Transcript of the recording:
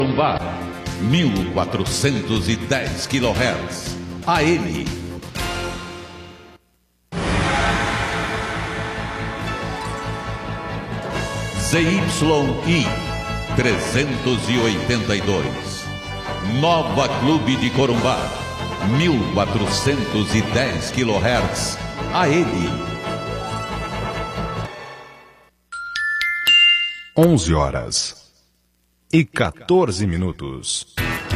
Corumbá, 1410 kHz, AM. ZYI 382, Nova Clube de Corumbá, 1410 kHz, AM. 11h14.